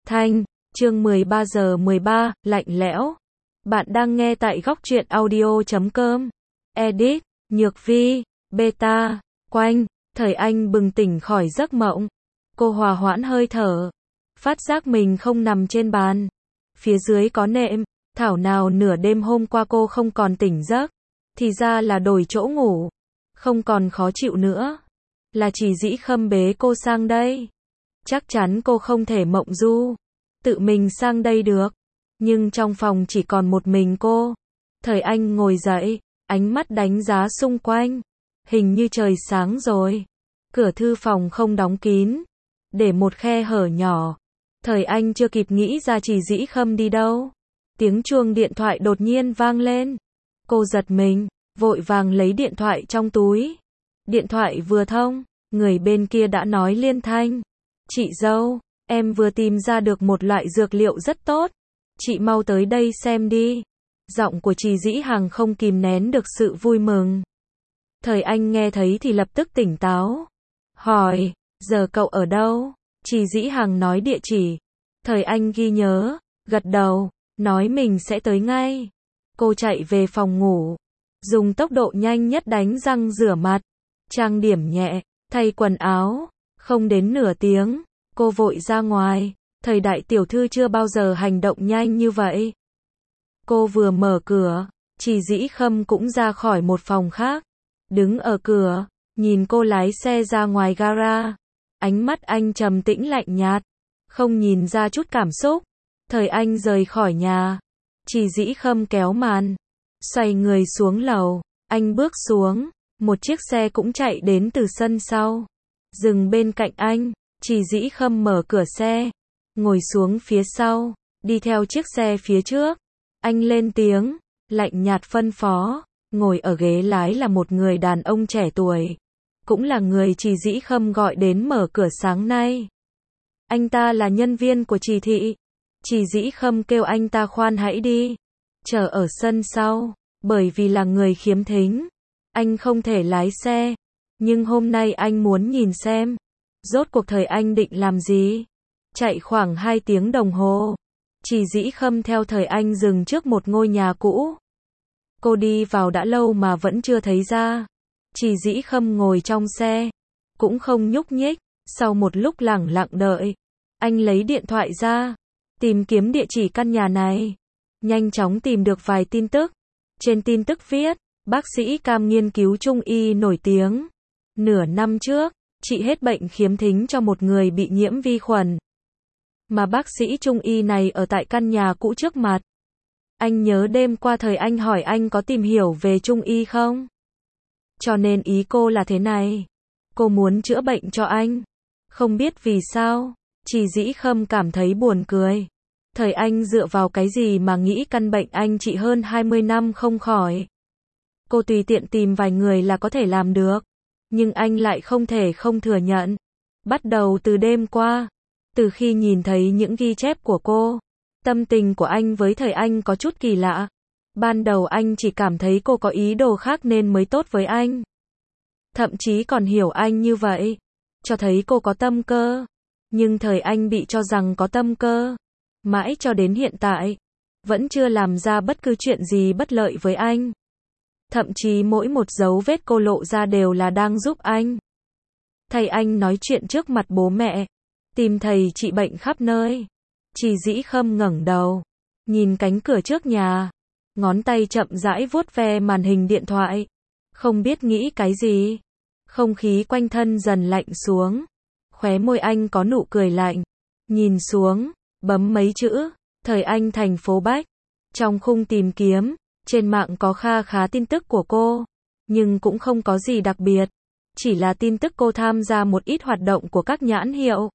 Thanh, chương 13 giờ 13, lạnh lẽo. Bạn đang nghe tại góc truyện audio.com. Edit, Nhược Vi, Beta, Quanh. Thời Anh bừng tỉnh khỏi giấc mộng. Cô hòa hoãn hơi thở. Phát giác mình không nằm trên bàn. Phía dưới có nệm. Thảo nào nửa đêm hôm qua cô không còn tỉnh giấc. Thì ra là đổi chỗ ngủ. Không còn khó chịu nữa. Là chỉ Dĩ Khâm bế cô sang đây. Chắc chắn cô không thể mộng du. Tự mình sang đây được. Nhưng trong phòng chỉ còn một mình cô. Thời Anh ngồi dậy. Ánh mắt đánh giá xung quanh. Hình như trời sáng rồi. Cửa thư phòng không đóng kín. Để một khe hở nhỏ. Thời Anh chưa kịp nghĩ ra chỉ Dĩ Khâm đi đâu. Tiếng chuông điện thoại đột nhiên vang lên. Cô giật mình. Vội vàng lấy điện thoại trong túi. Điện thoại vừa thông. Người bên kia đã nói liên thanh. Chị dâu, em vừa tìm ra được một loại dược liệu rất tốt. Chị mau tới đây xem đi. Giọng của chị Dĩ Hằng không kìm nén được sự vui mừng. Thời Anh nghe thấy thì lập tức tỉnh táo. Hỏi, giờ cậu ở đâu? Chị Dĩ Hằng nói địa chỉ. Thời Anh ghi nhớ, gật đầu, nói mình sẽ tới ngay. Cô chạy về phòng ngủ. Dùng tốc độ nhanh nhất đánh răng rửa mặt. Trang điểm nhẹ, thay quần áo. Không đến nửa tiếng, cô vội ra ngoài. Thời đại tiểu thư chưa bao giờ hành động nhanh như vậy. Cô vừa mở cửa, chỉ Dĩ Khâm cũng ra khỏi một phòng khác. Đứng ở cửa, nhìn cô lái xe ra ngoài gara. Ánh mắt anh trầm tĩnh lạnh nhạt, không nhìn ra chút cảm xúc. Thời Anh rời khỏi nhà. Chỉ Dĩ Khâm kéo màn, xoay người xuống lầu. Anh bước xuống, một chiếc xe cũng chạy đến từ sân sau. Dừng bên cạnh anh, chỉ Dĩ Khâm mở cửa xe, ngồi xuống phía sau, đi theo chiếc xe phía trước. Anh lên tiếng, lạnh nhạt phân phó, ngồi ở ghế lái là một người đàn ông trẻ tuổi, cũng là người chỉ Dĩ Khâm gọi đến mở cửa sáng nay. Anh ta là nhân viên của chỉ thị. Chỉ Dĩ Khâm kêu anh ta khoan hãy đi, chờ ở sân sau, bởi vì là người khiếm thính, anh không thể lái xe. Nhưng hôm nay anh muốn nhìn xem, rốt cuộc Thời Anh định làm gì. Chạy khoảng 2 tiếng đồng hồ, chỉ Dĩ Khâm theo Thời Anh dừng trước một ngôi nhà cũ. Cô đi vào đã lâu mà vẫn chưa thấy ra. Chỉ Dĩ Khâm ngồi trong xe, cũng không nhúc nhích. Sau một lúc lẳng lặng đợi, anh lấy điện thoại ra, tìm kiếm địa chỉ căn nhà này. Nhanh chóng tìm được vài tin tức. Trên tin tức viết, bác sĩ Cam nghiên cứu trung y nổi tiếng. Nửa năm trước, trị hết bệnh khiếm thính cho một người bị nhiễm vi khuẩn. Mà bác sĩ trung y này ở tại căn nhà cũ trước mặt. Anh nhớ đêm qua Thời Anh hỏi anh có tìm hiểu về trung y không? Cho nên ý cô là thế này. Cô muốn chữa bệnh cho anh. Không biết vì sao, chỉ Dĩ Khâm cảm thấy buồn cười. Thời Anh dựa vào cái gì mà nghĩ căn bệnh anh trị hơn 20 năm không khỏi. Cô tùy tiện tìm vài người là có thể làm được. Nhưng anh lại không thể không thừa nhận. Bắt đầu từ đêm qua, từ khi nhìn thấy những ghi chép của cô, tâm tình của anh với Thời Anh có chút kỳ lạ. Ban đầu anh chỉ cảm thấy cô có ý đồ khác nên mới tốt với anh. Thậm chí còn hiểu anh như vậy, cho thấy cô có tâm cơ. Nhưng Thời Anh bị cho rằng có tâm cơ. Mãi cho đến hiện tại, vẫn chưa làm ra bất cứ chuyện gì bất lợi với anh. Thậm chí mỗi một dấu vết cô lộ ra đều là đang giúp anh. Thầy anh nói chuyện trước mặt bố mẹ, tìm thầy trị bệnh khắp nơi. Chỉ Dĩ Khâm ngẩng đầu, nhìn cánh cửa trước nhà, ngón tay chậm rãi vuốt ve màn hình điện thoại, không biết nghĩ cái gì. Không khí quanh thân dần lạnh xuống, khóe môi anh có nụ cười lạnh, nhìn xuống, bấm mấy chữ, Thời Anh thành phố Bách. Trong khung tìm kiếm, trên mạng có kha khá tin tức của cô, nhưng cũng không có gì đặc biệt, chỉ là tin tức cô tham gia một ít hoạt động của các nhãn hiệu.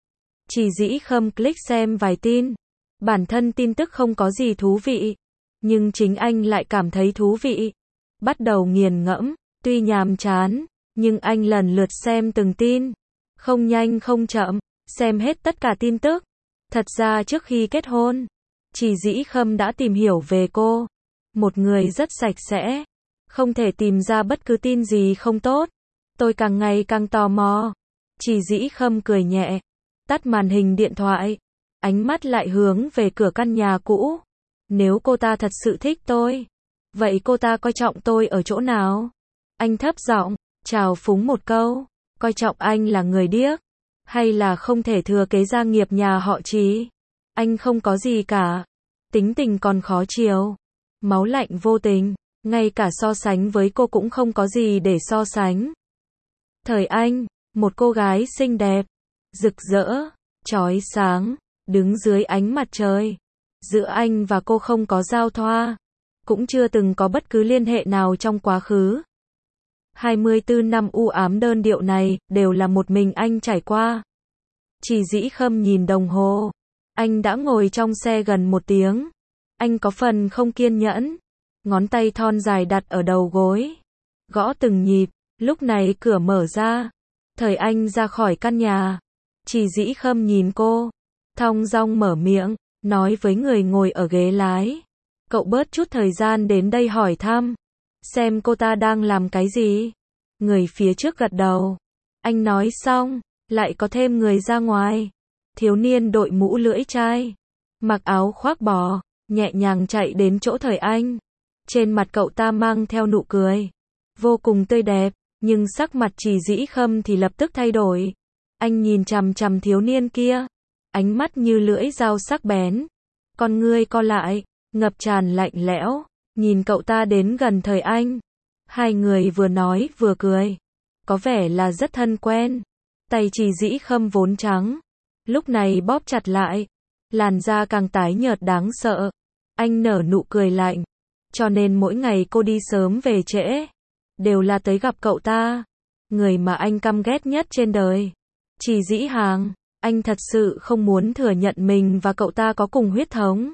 Chỉ Dĩ Khâm click xem vài tin, bản thân tin tức không có gì thú vị, nhưng chính anh lại cảm thấy thú vị. Bắt đầu nghiền ngẫm, tuy nhàm chán, nhưng anh lần lượt xem từng tin, không nhanh không chậm, xem hết tất cả tin tức. Thật ra trước khi kết hôn, chỉ Dĩ Khâm đã tìm hiểu về cô. Một người rất sạch sẽ, không thể tìm ra bất cứ tin gì không tốt. Tôi càng ngày càng tò mò. Chỉ Dĩ Khâm cười nhẹ, tắt màn hình điện thoại. ánh mắt lại hướng về cửa căn nhà cũ. Nếu cô ta thật sự thích tôi, vậy cô ta coi trọng tôi ở chỗ nào? Anh thấp giọng, trào phúng một câu, coi trọng anh là người điếc, hay là không thể thừa kế gia nghiệp nhà họ Trì? Anh không có gì cả, tính tình còn khó chiều, máu lạnh vô tình, ngay cả so sánh với cô cũng không có gì để so sánh. Thời Anh, một cô gái xinh đẹp, rực rỡ, chói sáng, đứng dưới ánh mặt trời. Giữa anh và cô không có giao thoa, cũng chưa từng có bất cứ liên hệ nào trong quá khứ. 24 năm u ám đơn điệu này, đều là một mình anh trải qua. Trì Dĩ Khâm nhìn đồng hồ. Anh đã ngồi trong xe gần 1 tiếng. Anh có phần không kiên nhẫn. Ngón tay thon dài đặt ở đầu gối. Gõ từng nhịp. Lúc này cửa mở ra. Thời Anh ra khỏi căn nhà. Trì Dĩ Khâm nhìn cô. Thong dong mở miệng, nói với người ngồi ở ghế lái. Cậu bớt chút thời gian đến đây hỏi thăm. Xem cô ta đang làm cái gì. Người phía trước gật đầu. Anh nói xong, lại có thêm người ra ngoài. Thiếu niên đội mũ lưỡi chai, mặc áo khoác bò, nhẹ nhàng chạy đến chỗ Thời Anh. Trên mặt cậu ta mang theo nụ cười, vô cùng tươi đẹp, nhưng sắc mặt Trì Dĩ Khâm thì lập tức thay đổi. Anh nhìn chằm chằm thiếu niên kia, ánh mắt như lưỡi dao sắc bén. Con ngươi co lại, ngập tràn lạnh lẽo, nhìn cậu ta đến gần Thời Anh. Hai người vừa nói vừa cười, có vẻ là rất thân quen. Tay Trì Dĩ Khâm vốn trắng, lúc này bóp chặt lại, làn da càng tái nhợt đáng sợ. Anh nở nụ cười lạnh, cho nên mỗi ngày cô đi sớm về trễ, đều là tới gặp cậu ta, người mà anh căm ghét nhất trên đời. Trì Dĩ Hàng, anh thật sự không muốn thừa nhận mình và cậu ta có cùng huyết thống.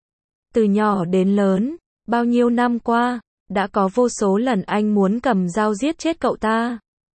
Từ nhỏ đến lớn, bao nhiêu năm qua, đã có vô số lần anh muốn cầm dao giết chết cậu ta.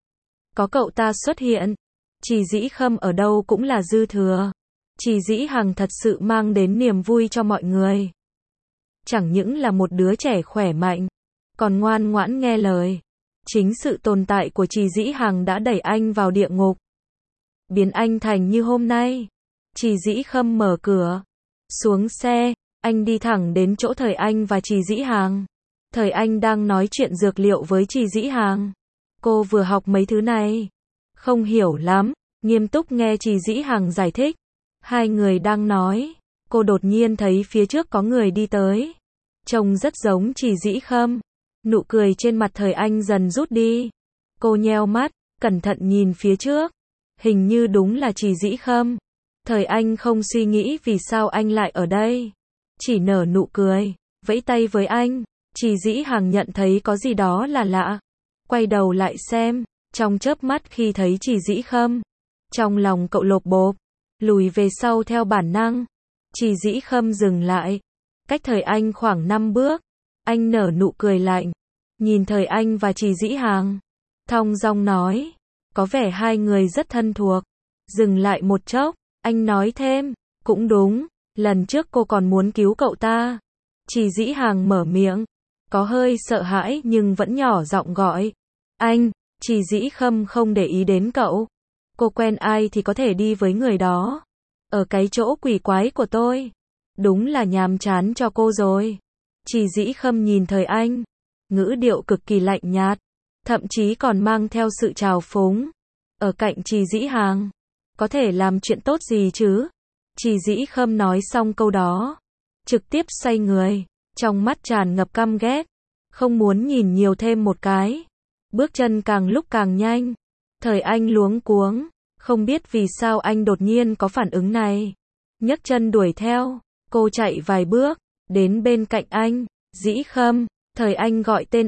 Có cậu ta xuất hiện, Trì Dĩ Khâm ở đâu cũng là dư thừa. Trì Dĩ Hằng thật sự mang đến niềm vui cho mọi người. Chẳng những là một đứa trẻ khỏe mạnh, còn ngoan ngoãn nghe lời. Chính sự tồn tại của Trì Dĩ Hằng đã đẩy anh vào địa ngục, biến anh thành như hôm nay. Trì Dĩ Khâm mở cửa, xuống xe, anh đi thẳng đến chỗ Thời Anh và Trì Dĩ Hàng. Thời Anh đang nói chuyện dược liệu với Trì Dĩ Hàng. Cô vừa học mấy thứ này, không hiểu lắm, nghiêm túc nghe Trì Dĩ Hằng giải thích. Hai người đang nói, cô đột nhiên thấy phía trước có người đi tới. Trông rất giống Trì Dĩ Khâm. Nụ cười trên mặt Thời Anh dần rút đi. Cô nheo mắt, cẩn thận nhìn phía trước. Hình như đúng là Trì Dĩ Khâm. Thời Anh không suy nghĩ vì sao anh lại ở đây, chỉ nở nụ cười, vẫy tay với anh. Trì Dĩ Hằng nhận thấy có gì đó là lạ, quay đầu lại xem. Trong chớp mắt khi thấy Trì Dĩ Khâm, trong lòng cậu lộp bộp, lùi về sau theo bản năng. Trì Dĩ Khâm dừng lại, cách Thời Anh khoảng 5 bước. Anh nở nụ cười lạnh, nhìn Thời Anh và Trì Dĩ Hàng, thong dong nói, có vẻ hai người rất thân thuộc. Dừng lại một chốc, anh nói thêm, cũng đúng, lần trước cô còn muốn cứu cậu ta. Trì Dĩ Hàng mở miệng, có hơi sợ hãi nhưng vẫn nhỏ giọng gọi, anh. Trì Dĩ Khâm không để ý đến cậu. Cô quen ai thì có thể đi với người đó. Ở cái chỗ quỷ quái của tôi, đúng là nhàm chán cho cô rồi. Trì Dĩ Khâm nhìn Thời Anh, ngữ điệu cực kỳ lạnh nhạt, thậm chí còn mang theo sự trào phúng. Ở cạnh Trì Dĩ Hàng, có thể làm chuyện tốt gì chứ? Trì Dĩ Khâm nói xong câu đó, trực tiếp xoay người, trong mắt tràn ngập căm ghét, không muốn nhìn nhiều thêm một cái. Bước chân càng lúc càng nhanh. Thời Anh luống cuống, không biết vì sao anh đột nhiên có phản ứng này. Nhấc chân đuổi theo, cô chạy vài bước, đến bên cạnh anh. Dĩ Khâm. Thời Anh gọi tên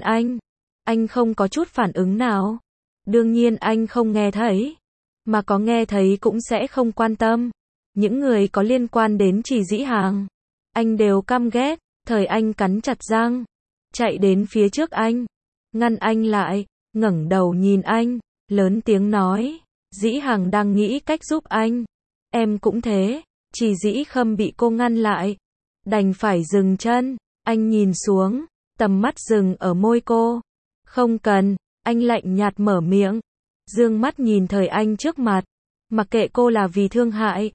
anh không có chút phản ứng nào. Đương nhiên anh không nghe thấy, mà có nghe thấy cũng sẽ không quan tâm. Những người có liên quan đến Trì Dĩ Hàng, anh đều căm ghét. Thời Anh cắn chặt răng, chạy đến phía trước anh, ngăn anh lại, ngẩng đầu nhìn anh, lớn tiếng nói, Dĩ Hằng đang nghĩ cách giúp anh. Em cũng thế. Trì Dĩ Khâm bị cô ngăn lại, đành phải dừng chân. Anh nhìn xuống, tầm mắt dừng ở môi cô. Không cần, anh lạnh nhạt mở miệng, dương mắt nhìn Thời Anh trước mặt, mặc kệ cô là vì thương hại,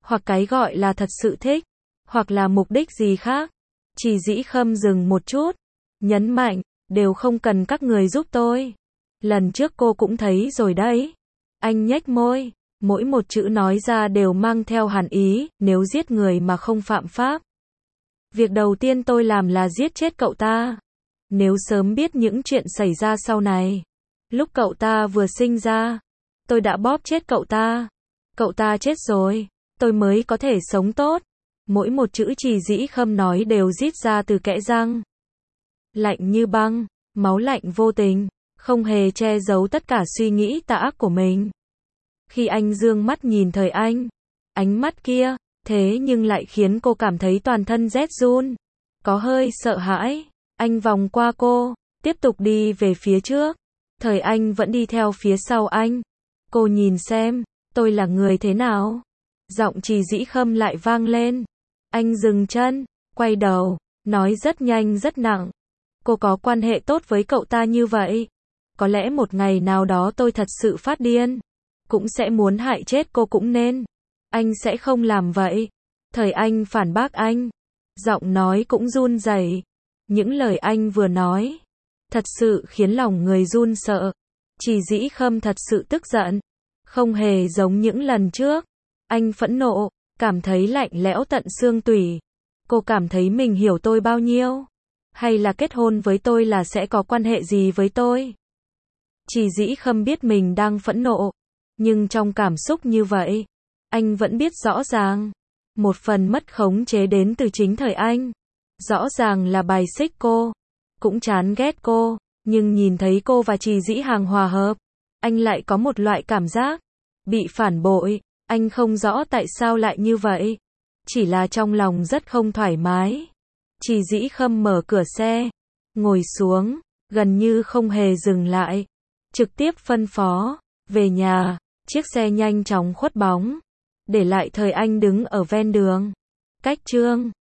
hoặc cái gọi là thật sự thích, hoặc là mục đích gì khác. Trì Dĩ Khâm dừng một chút, nhấn mạnh, đều không cần các người giúp tôi. Lần trước cô cũng thấy rồi đấy. Anh nhếch môi, mỗi một chữ nói ra đều mang theo hàn ý, nếu giết người mà không phạm pháp. Việc đầu tiên tôi làm là giết chết cậu ta. Nếu sớm biết những chuyện xảy ra sau này, lúc cậu ta vừa sinh ra, tôi đã bóp chết cậu ta. Cậu ta chết rồi, tôi mới có thể sống tốt. Mỗi một chữ Trì Dĩ Khâm nói đều rít ra từ kẽ răng. Lạnh như băng, máu lạnh vô tình, không hề che giấu tất cả suy nghĩ tà ác của mình. Khi anh dương mắt nhìn Thời Anh, ánh mắt kia, thế nhưng lại khiến cô cảm thấy toàn thân rét run, có hơi sợ hãi. Anh vòng qua cô, tiếp tục đi về phía trước. Thời Anh vẫn đi theo phía sau anh. Cô nhìn xem, tôi là người thế nào? Giọng Trì Dĩ Khâm lại vang lên. Anh dừng chân, quay đầu, nói rất nhanh rất nặng. Cô có quan hệ tốt với cậu ta như vậy. Có lẽ một ngày nào đó tôi thật sự phát điên, cũng sẽ muốn hại chết cô cũng nên. Anh sẽ không làm vậy. Thời Anh phản bác anh. Giọng nói cũng run rẩy. Những lời anh vừa nói, thật sự khiến lòng người run sợ. Trì Dĩ Khâm thật sự tức giận. Không hề giống những lần trước. Anh phẫn nộ, cảm thấy lạnh lẽo tận xương tủy. Cô cảm thấy mình hiểu tôi bao nhiêu? Hay là kết hôn với tôi là sẽ có quan hệ gì với tôi? Trì Dĩ Khâm biết mình đang phẫn nộ, nhưng trong cảm xúc như vậy, anh vẫn biết rõ ràng. Một phần mất khống chế đến từ chính Thời Anh. Rõ ràng là bài xích cô, cũng chán ghét cô, nhưng nhìn thấy cô và Trì Dĩ Hàng hòa hợp, anh lại có một loại cảm giác bị phản bội. Anh không rõ tại sao lại như vậy, chỉ là trong lòng rất không thoải mái. Trì Dĩ Khâm mở cửa xe, ngồi xuống, gần như không hề dừng lại, trực tiếp phân phó, về nhà. Chiếc xe nhanh chóng khuất bóng, để lại Thời Anh đứng ở ven đường. Cách Trương